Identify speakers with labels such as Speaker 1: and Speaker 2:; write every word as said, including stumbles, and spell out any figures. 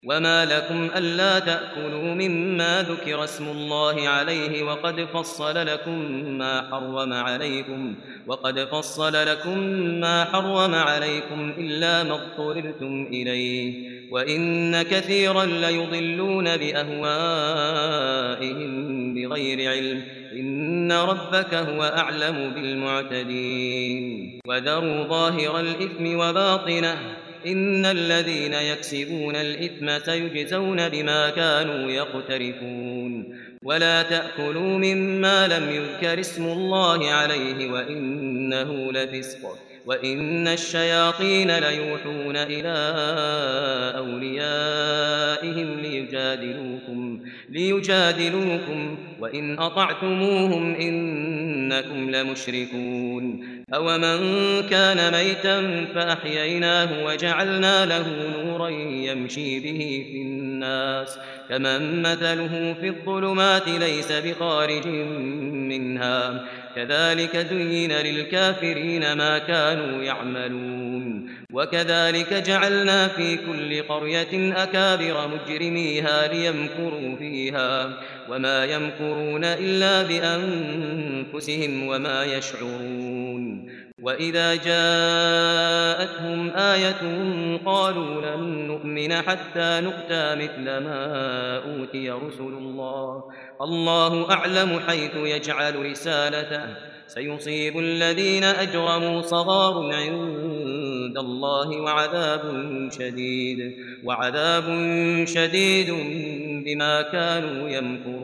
Speaker 1: وما لكم ألا تأكلوا مما ذكر اسم الله عليه وقد فصل لكم ما حرم عليكم وقد فصل لكم ما حرم عليكم إلا ما اضطررتم إليه وإن كثيرا ليضلون بأهوائهم بغير علم إن ربك هو أعلم بالمعتدين وذروا ظاهر الإثم وباطنه إن الذين يكسبون الإثم سيجزون بما كانوا يقترفون ولا تأكلوا مما لم يذكر اسم الله عليه وإنه لفسق وإن الشياطين ليوحون إلى أوليائهم ليجادلوكم, ليجادلوكم وإن أطعتموهم إنكم لمشركون أومن كان ميتا فأحييناه وجعلنا له نورا يمشي به في الناس كمن مثله في الظلمات ليس بخارج منها كذلك زين للكافرين ما كانوا يعملون وكذلك جعلنا في كل قرية أكابر مجرميها ليمكروا فيها وما يمكرون إلا بأنفسهم وما يشعرون وإذا جاءتهم آية قالوا لن نؤمن حتى نؤتى مثل ما أوتي رسل الله الله أعلم حيث يجعل رسالته سيصيب الذين أجرموا صغار عند الله وعذاب شديد وعذاب شديد بما كانوا يمكرون